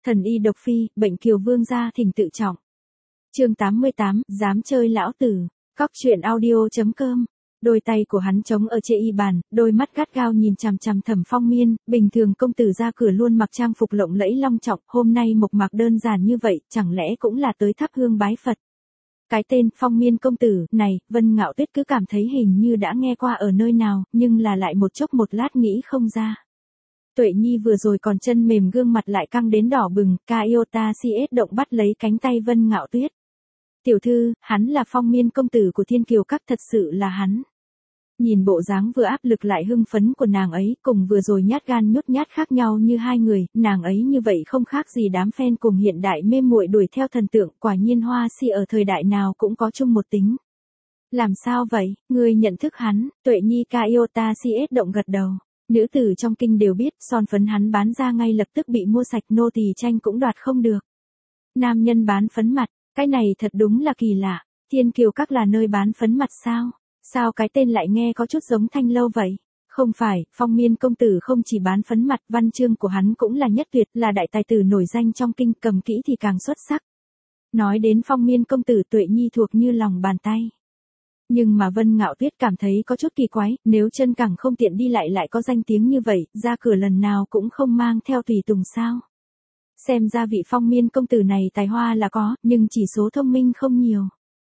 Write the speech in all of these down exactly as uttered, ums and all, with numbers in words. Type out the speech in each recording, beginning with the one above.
Thần y độc phi, bệnh kiều vương gia thỉnh tự trọng. Chương tám mươi tám, dám chơi lão tử. Cóc truyện audio.com. Đôi tay của hắn chống ở chê y bàn, đôi mắt gắt gao nhìn chằm chằm Thẩm Phong Miên, bình thường công tử ra cửa luôn mặc trang phục lộng lẫy long trọng, hôm nay mộc mạc đơn giản như vậy, chẳng lẽ cũng là tới thắp hương bái Phật. Cái tên Phong Miên công tử này, Vân Ngạo Tuyết cứ cảm thấy hình như đã nghe qua ở nơi nào, nhưng là lại một chốc một lát nghĩ không ra. Tuệ Nhi vừa rồi còn chân mềm gương mặt lại căng đến đỏ bừng, Kaiota xê ét động bắt lấy cánh tay Vân Ngạo Tuyết. Tiểu thư, hắn là Phong Miên công tử của Thiên Kiều Các, thật sự là hắn. Nhìn bộ dáng vừa áp lực lại hưng phấn của nàng ấy, cùng vừa rồi nhát gan nhút nhát khác nhau như hai người, nàng ấy như vậy không khác gì đám fan cùng hiện đại mê muội đuổi theo thần tượng, quả nhiên Hoa Si ở thời đại nào cũng có chung một tính. Làm sao vậy, ngươi nhận thức hắn? Tuệ Nhi Kaiota xê ét động gật đầu. Nữ tử trong kinh đều biết, son phấn hắn bán ra ngay lập tức bị mua sạch, nô tỳ tranh cũng đoạt không được. Nam nhân bán phấn mặt, cái này thật đúng là kỳ lạ. Thiên Kiều Các là nơi bán phấn mặt sao? Sao cái tên lại nghe có chút giống Thanh Lâu vậy? Không phải, Phong Miên công tử không chỉ bán phấn mặt, văn chương của hắn cũng là nhất tuyệt, là đại tài tử nổi danh trong kinh, cầm kỹ thì càng xuất sắc. Nói đến Phong Miên công tử, Tuệ Nhi thuộc như lòng bàn tay. Nhưng mà Vân Ngạo Tuyết cảm thấy có chút kỳ quái, nếu chân cẳng không tiện đi lại lại có danh tiếng như vậy, ra cửa lần nào cũng không mang theo tùy tùng sao. Xem ra vị Phong Miên công tử này tài hoa là có, nhưng chỉ số thông minh không nhiều.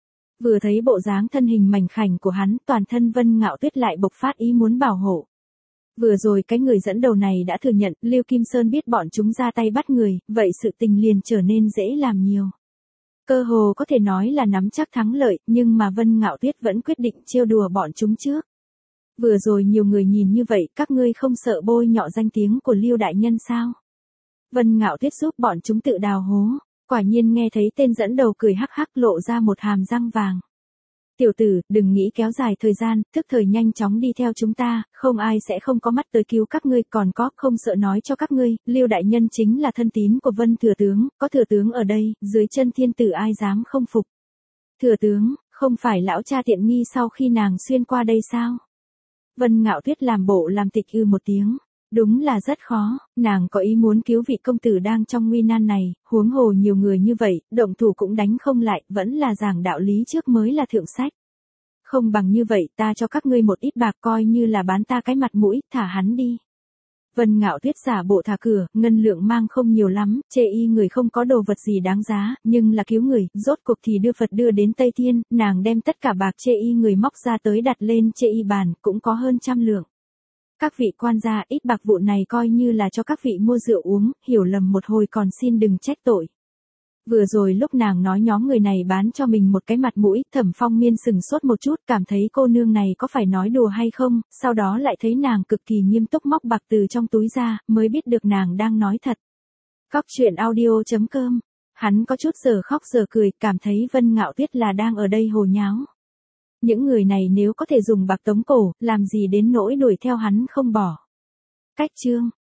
Vừa thấy bộ dáng thân hình mảnh khảnh của hắn, toàn thân Vân Ngạo Tuyết lại bộc phát ý muốn bảo hộ. Vừa rồi cái người dẫn đầu này đã thừa nhận, Lưu Kim Sơn biết bọn chúng ra tay bắt người, vậy sự tình liền trở nên dễ làm nhiều. Cơ hồ có thể nói là nắm chắc thắng lợi, nhưng mà Vân Ngạo Tuyết vẫn quyết định trêu đùa bọn chúng trước. Vừa rồi nhiều người nhìn như vậy, các ngươi không sợ bôi nhọ danh tiếng của Lưu đại nhân sao? Vân Ngạo Tuyết giúp bọn chúng tự đào hố, quả nhiên nghe thấy tên dẫn đầu cười hắc hắc lộ ra một hàm răng vàng. Tiểu tử, đừng nghĩ kéo dài thời gian, thức thời nhanh chóng đi theo chúng ta, không ai sẽ không có mắt tới cứu các ngươi, còn có, không sợ nói cho các ngươi, Lưu đại nhân chính là thân tín của Vân thừa tướng, có thừa tướng ở đây, dưới chân thiên tử ai dám không phục. Thừa tướng, không phải lão cha tiện nghi sau khi nàng xuyên qua đây sao? Vân Ngạo Tuyết làm bộ làm tịch ư một tiếng. Đúng là rất khó, nàng có ý muốn cứu vị công tử đang trong nguy nan này, huống hồ nhiều người như vậy, động thủ cũng đánh không lại, vẫn là giảng đạo lý trước mới là thượng sách. Không bằng như vậy, ta cho các ngươi một ít bạc coi như là bán ta cái mặt mũi, thả hắn đi. Vân Ngạo Tuyết giả bộ thả cửa, ngân lượng mang không nhiều lắm, chê y người không có đồ vật gì đáng giá, nhưng là cứu người, rốt cuộc thì đưa Phật đưa đến Tây Thiên, nàng đem tất cả bạc chê y người móc ra tới đặt lên chê y bàn, cũng có hơn trăm lượng. Các vị quan gia, ít bạc vụ này coi như là cho các vị mua rượu uống, hiểu lầm một hồi còn xin đừng trách tội. Vừa rồi lúc nàng nói nhóm người này bán cho mình một cái mặt mũi, Thẩm Phong Miên sừng sốt một chút, cảm thấy cô nương này có phải nói đùa hay không, sau đó lại thấy nàng cực kỳ nghiêm túc móc bạc từ trong túi ra, mới biết được nàng đang nói thật. Cóc truyện audio.com. Hắn có chút giờ khóc giờ cười, cảm thấy Vân Ngạo Tuyết là đang ở đây hồ nháo. Những người này nếu có thể dùng bạc tống cổ, làm gì đến nỗi đuổi theo hắn không bỏ. Cách chương.